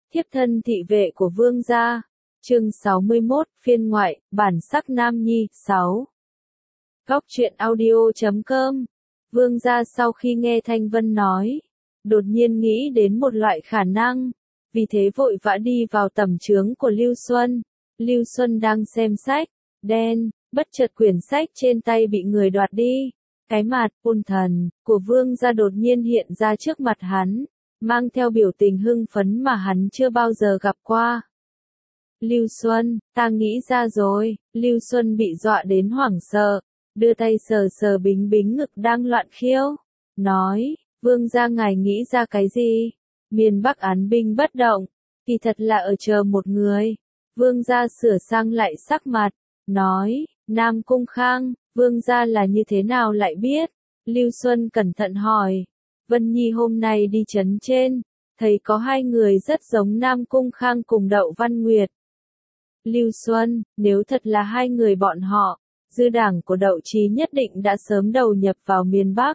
Thiếp thân thị vệ của vương gia. Chương 61, phiên ngoại, bản sắc nam nhi, 6. Góc truyện audio.com. Vương gia sau khi nghe Thanh Vân nói, đột nhiên nghĩ đến một loại khả năng, vì thế vội vã đi vào tẩm chướng của Lưu Xuân. Lưu Xuân đang xem sách, đen, bất chợt quyển sách trên tay bị người đoạt đi. Cái mặt, ôn thần, của vương gia đột nhiên hiện ra trước mặt hắn, mang theo biểu tình hưng phấn mà hắn chưa bao giờ gặp qua. Lưu Xuân, ta nghĩ ra rồi. Lưu Xuân bị dọa đến hoảng sợ, đưa tay sờ sờ Bính Bính ngực đang loạn khiêu, nói, vương gia ngài nghĩ ra cái gì? Miền Bắc án binh bất động, thì thật là ở chờ một người. Vương gia sửa sang lại sắc mặt, nói, Nam Cung Khang, vương gia là như thế nào lại biết? Lưu Xuân cẩn thận hỏi, Vân Nhi hôm nay đi trấn trên, thấy có hai người rất giống Nam Cung Khang cùng Đậu Văn Nguyệt. Lưu Xuân, nếu thật là hai người bọn họ, dư đảng của Đậu Chí nhất định đã sớm đầu nhập vào miền Bắc.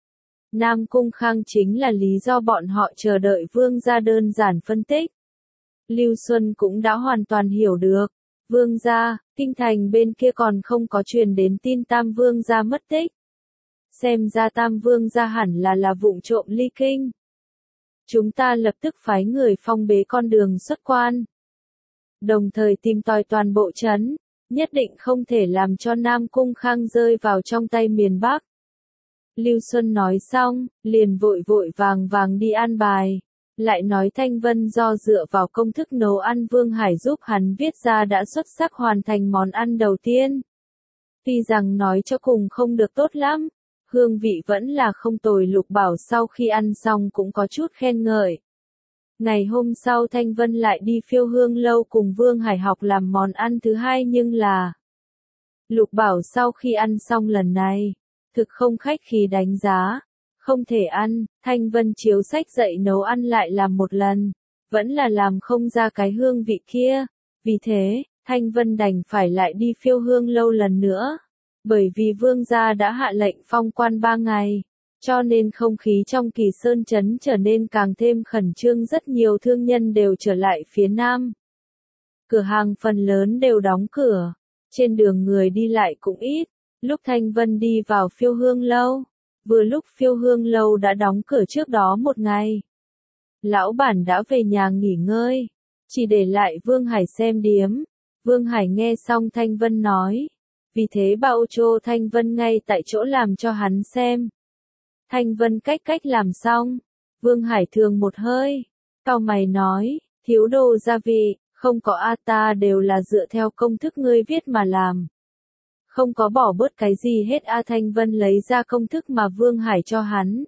Nam Cung Khang chính là lý do bọn họ chờ đợi vương gia, đơn giản phân tích. Lưu Xuân cũng đã hoàn toàn hiểu được. Vương gia, kinh thành bên kia còn không có truyền đến tin Tam vương gia mất tích. Xem ra Tam vương gia hẳn là vụng trộm ly kinh. Chúng ta lập tức phái người phong bế con đường xuất quan. Đồng thời tìm tòi toàn bộ trấn, nhất định không thể làm cho Nam Cung Khang rơi vào trong tay miền Bắc. Lưu Xuân nói xong, liền vội vàng đi an bài. Lại nói Thanh Vân do dựa vào công thức nấu ăn Vương Hải giúp hắn viết ra đã xuất sắc hoàn thành món ăn đầu tiên. Tuy rằng nói cho cùng không được tốt lắm, hương vị vẫn là không tồi. Lục Bảo sau khi ăn xong cũng có chút khen ngợi. Ngày hôm sau Thanh Vân lại đi Phiêu Hương lâu cùng Vương Hải học làm món ăn thứ hai, nhưng là Lục Bảo sau khi ăn xong lần này, thực không khách khí đánh giá, không thể ăn. Thanh Vân chiếu sách dạy nấu ăn lại làm một lần, vẫn là làm không ra cái hương vị kia. Vì thế, Thanh Vân đành phải lại đi Phiêu Hương lâu lần nữa. Bởi vì vương gia đã hạ lệnh phong quan 3 ngày, cho nên không khí trong Kỳ Sơn trấn trở nên càng thêm khẩn trương, rất nhiều thương nhân đều trở lại phía Nam. Cửa hàng phần lớn đều đóng cửa, trên đường người đi lại cũng ít. Lúc Thanh Vân đi vào Phiêu Hương lâu, vừa lúc Phiêu Hương lâu đã đóng cửa trước đó một ngày. Lão bản đã về nhà nghỉ ngơi, chỉ để lại Vương Hải xem điếm. Vương Hải nghe xong Thanh Vân nói, vì thế bảo cho Thanh Vân ngay tại chỗ làm cho hắn xem. Thanh Vân cách làm xong, Vương Hải thường một hơi, cau mày nói, thiếu đồ gia vị, không có ta đều là dựa theo công thức ngươi viết mà làm. Không có bỏ bớt cái gì hết. Thanh Vân lấy ra công thức mà Vương Hải cho hắn.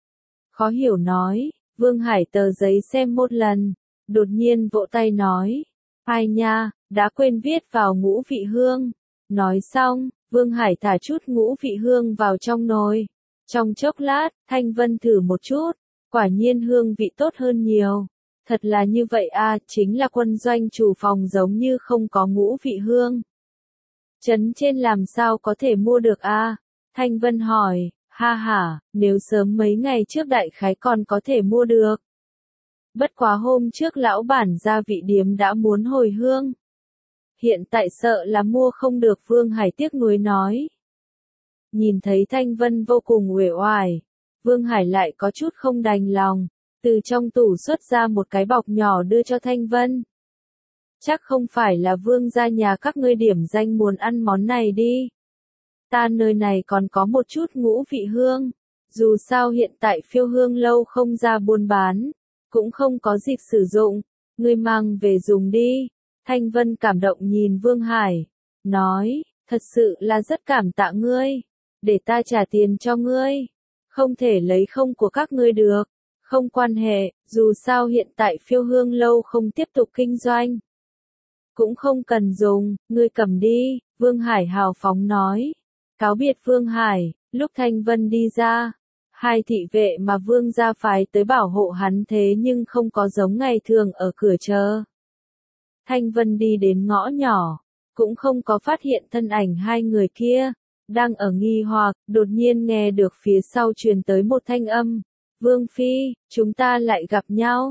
Khó hiểu nói, Vương Hải tờ giấy xem một lần, đột nhiên vỗ tay nói, ai nha, đã quên viết vào ngũ vị hương. Nói xong, Vương Hải thả chút ngũ vị hương vào trong nồi. Trong chốc lát, Thanh Vân thử một chút, quả nhiên hương vị tốt hơn nhiều. Thật là như vậy chính là quân doanh chủ phòng giống như không có ngũ vị hương. Trấn trên làm sao có thể mua được Thanh Vân hỏi, nếu sớm mấy ngày trước đại khái còn có thể mua được. Bất quá hôm trước lão bản gia vị điếm đã muốn hồi hương. Hiện tại sợ là mua không được. Vương Hải tiếc nuối nói. Nhìn thấy Thanh Vân vô cùng uể oải, Vương Hải lại có chút không đành lòng, từ trong tủ xuất ra một cái bọc nhỏ đưa cho Thanh Vân. Chắc không phải là vương gia nhà các ngươi điểm danh muốn ăn món này đi. Ta nơi này còn có một chút ngũ vị hương, dù sao hiện tại Phiêu Hương lâu không ra buôn bán, cũng không có dịp sử dụng, ngươi mang về dùng đi. Thanh Vân cảm động nhìn Vương Hải, nói, thật sự là rất cảm tạ ngươi, để ta trả tiền cho ngươi, không thể lấy không của các ngươi được. Không quan hệ, dù sao hiện tại Phiêu Hương lâu không tiếp tục kinh doanh. Cũng không cần dùng, ngươi cầm đi, Vương Hải hào phóng nói. Cáo biệt Vương Hải, lúc Thanh Vân đi ra, hai thị vệ mà Vương gia phái tới bảo hộ hắn thế nhưng không có giống ngày thường ở cửa chờ. Thanh Vân đi đến ngõ nhỏ, cũng không có phát hiện thân ảnh hai người kia, đang ở nghi hoặc, đột nhiên nghe được phía sau truyền tới một thanh âm. Vương Phi, chúng ta lại gặp nhau.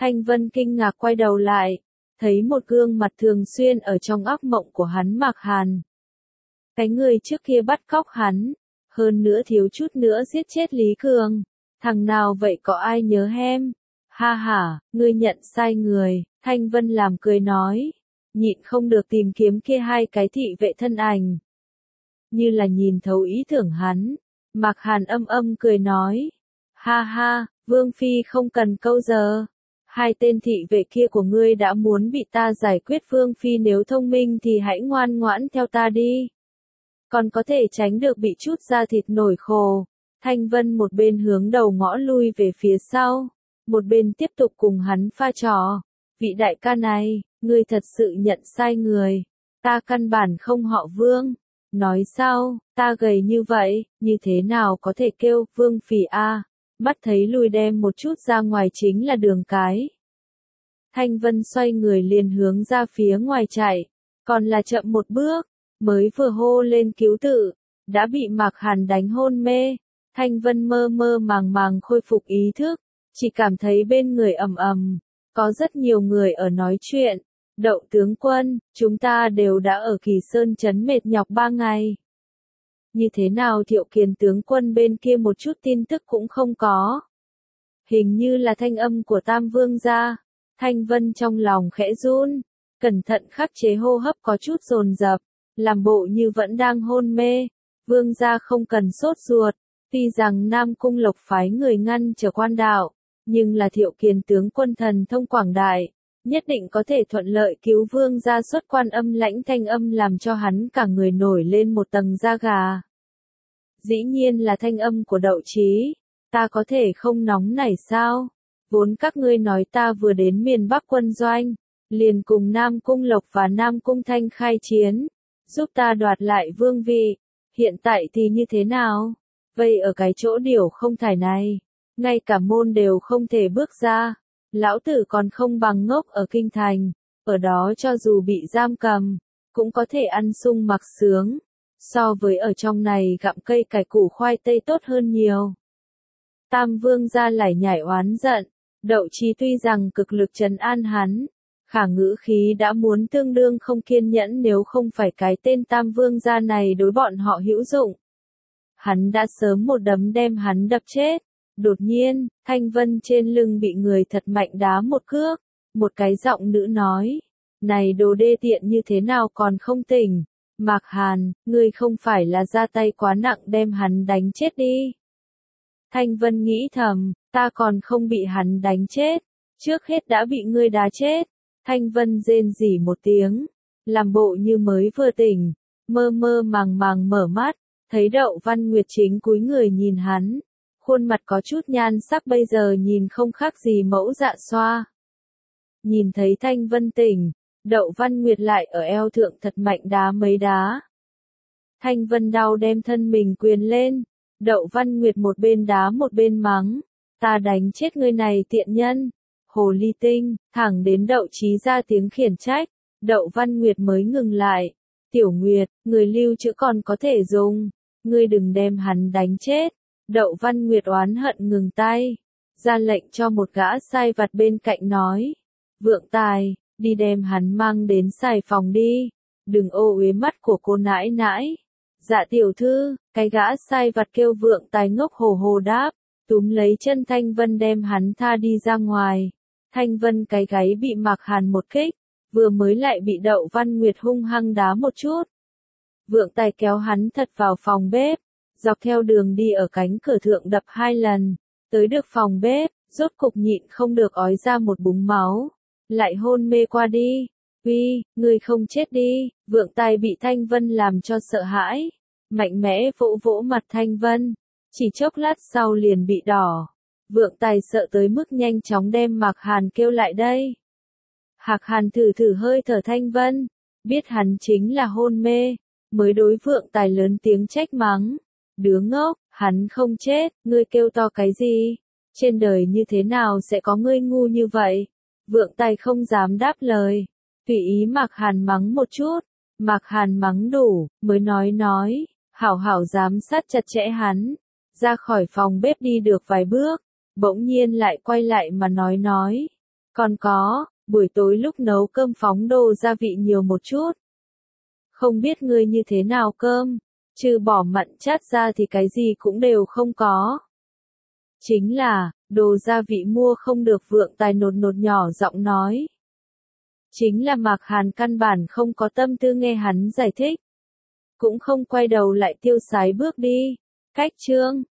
Thanh Vân kinh ngạc quay đầu lại, thấy một gương mặt thường xuyên ở trong ác mộng của hắn Mạc Hàn. Cái người trước kia bắt cóc hắn, hơn nữa thiếu chút nữa giết chết Lý Cường. Thằng nào vậy có ai nhớ hem? Ha ha, ngươi nhận sai người, Thanh Vân làm cười nói, nhịn không được tìm kiếm kia hai cái thị vệ thân ảnh. Như là nhìn thấu ý tưởng hắn, Mạc Hàn âm âm cười nói, ha ha, Vương Phi không cần câu giờ. Hai tên thị vệ kia của ngươi đã muốn bị ta giải quyết, Vương Phi nếu thông minh thì hãy ngoan ngoãn theo ta đi. Còn có thể tránh được bị chút da thịt nổi khổ. Thanh Vân một bên hướng đầu ngõ lui về phía sau, một bên tiếp tục cùng hắn pha trò. Vị đại ca này, ngươi thật sự nhận sai người. Ta căn bản không họ Vương. Nói sao, ta gầy như vậy, như thế nào có thể kêu Vương Phỉ a? Mắt thấy lui đem một chút ra ngoài chính là đường cái. Thanh Vân xoay người liền hướng ra phía ngoài chạy, còn là chậm một bước, mới vừa hô lên cứu tự, đã bị Mạc Hàn đánh hôn mê. Thanh Vân mơ mơ màng màng khôi phục ý thức, chỉ cảm thấy bên người ầm ầm, có rất nhiều người ở nói chuyện. Đậu tướng quân, chúng ta đều đã ở Kỳ Sơn trấn mệt nhọc 3 ngày. Như thế nào Thiệu Kiền tướng quân bên kia một chút tin tức cũng không có. Hình như là thanh âm của Tam Vương gia. Thanh Vân trong lòng khẽ run, cẩn thận khắc chế hô hấp có chút dồn dập, làm bộ như vẫn đang hôn mê. Vương gia không cần sốt ruột, tuy rằng Nam Cung Lộc phái người ngăn trở quan đạo, nhưng là Thiệu Kiền tướng quân thần thông quảng đại, nhất định có thể thuận lợi cứu Vương gia xuất quan. Âm lãnh thanh âm làm cho hắn cả người nổi lên một tầng da gà. Dĩ nhiên là thanh âm của Đậu Chí, ta có thể không nóng nảy sao? Vốn các ngươi nói ta vừa đến miền Bắc quân doanh, liền cùng Nam Cung Lộc và Nam Cung Thanh khai chiến, giúp ta đoạt lại vương vị, hiện tại thì như thế nào? Vậy ở cái chỗ điều không thải này, ngay cả môn đều không thể bước ra, lão tử còn không bằng ngốc ở kinh thành, ở đó cho dù bị giam cầm, cũng có thể ăn sung mặc sướng, so với ở trong này gặm cây cải củ khoai tây tốt hơn nhiều. Tam Vương gia lải nhải oán giận, Đậu Chí tuy rằng cực lực trấn an hắn, khả ngữ khí đã muốn tương đương không kiên nhẫn, nếu không phải cái tên Tam Vương gia này đối bọn họ hữu dụng. Hắn đã sớm một đấm đem hắn đập chết. Đột nhiên, Thanh Vân trên lưng bị người thật mạnh đá một cước, một cái giọng nữ nói, này đồ đê tiện như thế nào còn không tỉnh, Mạc Hàn, ngươi không phải là ra tay quá nặng đem hắn đánh chết đi. Thanh Vân nghĩ thầm, ta còn không bị hắn đánh chết, trước hết đã bị ngươi đá chết. Thanh Vân rên rỉ một tiếng, làm bộ như mới vừa tỉnh, mơ mơ màng màng mở mắt, thấy Đậu Văn Nguyệt chính cúi người nhìn hắn, khuôn mặt có chút nhan sắc bây giờ nhìn không khác gì mẫu dạ xoa. Nhìn thấy Thanh Vân tỉnh, Đậu Văn Nguyệt lại ở eo thượng thật mạnh đá mấy đá. Thanh Vân đau đem thân mình quyền lên, Đậu Văn Nguyệt một bên đá một bên mắng, ta đánh chết ngươi này tiện nhân, hồ ly tinh, thẳng đến Đậu Chí ra tiếng khiển trách, Đậu Văn Nguyệt mới ngừng lại. Tiểu Nguyệt, người lưu trữ còn có thể dùng, ngươi đừng đem hắn đánh chết. Đậu Văn Nguyệt oán hận ngừng tay, ra lệnh cho một gã sai vặt bên cạnh nói, Vượng Tài, đi đem hắn mang đến xài phòng đi, đừng ô uế mắt của cô nãi nãi. Dạ tiểu thư, cái gã sai vặt kêu Vượng Tài ngốc hồ hồ đáp, túm lấy chân Thanh Vân đem hắn tha đi ra ngoài. Thanh Vân cái gáy bị Mạc Hàn một kích, vừa mới lại bị Đậu Văn Nguyệt hung hăng đá một chút. Vượng Tài kéo hắn thật vào phòng bếp, dọc theo đường đi ở cánh cửa thượng đập 2 lần, tới được phòng bếp, rốt cục nhịn không được ói ra một búng máu, lại hôn mê qua đi. Uy, ngươi không chết đi. Vượng Tài bị Thanh Vân làm cho sợ hãi, mạnh mẽ vỗ vỗ mặt Thanh Vân, chỉ chốc lát sau liền bị đỏ. Vượng Tài sợ tới mức nhanh chóng đem Mạc Hàn kêu lại đây. Hạc Hàn thử thử hơi thở Thanh Vân, biết hắn chính là hôn mê, mới đối Vượng Tài lớn tiếng trách mắng. Đứa ngốc, hắn không chết, ngươi kêu to cái gì? Trên đời như thế nào sẽ có ngươi ngu như vậy? Vượng Tài không dám đáp lời, tùy ý Mạc Hàn mắng một chút. Mạc Hàn mắng đủ, mới nói, hảo hảo giám sát chặt chẽ hắn. Ra khỏi phòng bếp đi được vài bước, bỗng nhiên lại quay lại mà nói, Còn có, buổi tối lúc nấu cơm phóng đồ gia vị nhiều một chút. Không biết ngươi như thế nào cơm, trừ bỏ mặn chát ra thì cái gì cũng đều không có. Chính là, đồ gia vị mua không được Vượng Tài nột nột nhỏ giọng nói. Chính là Mạc Hàn căn bản không có tâm tư nghe hắn giải thích. Cũng không quay đầu lại tiêu sái bước đi. Cách chương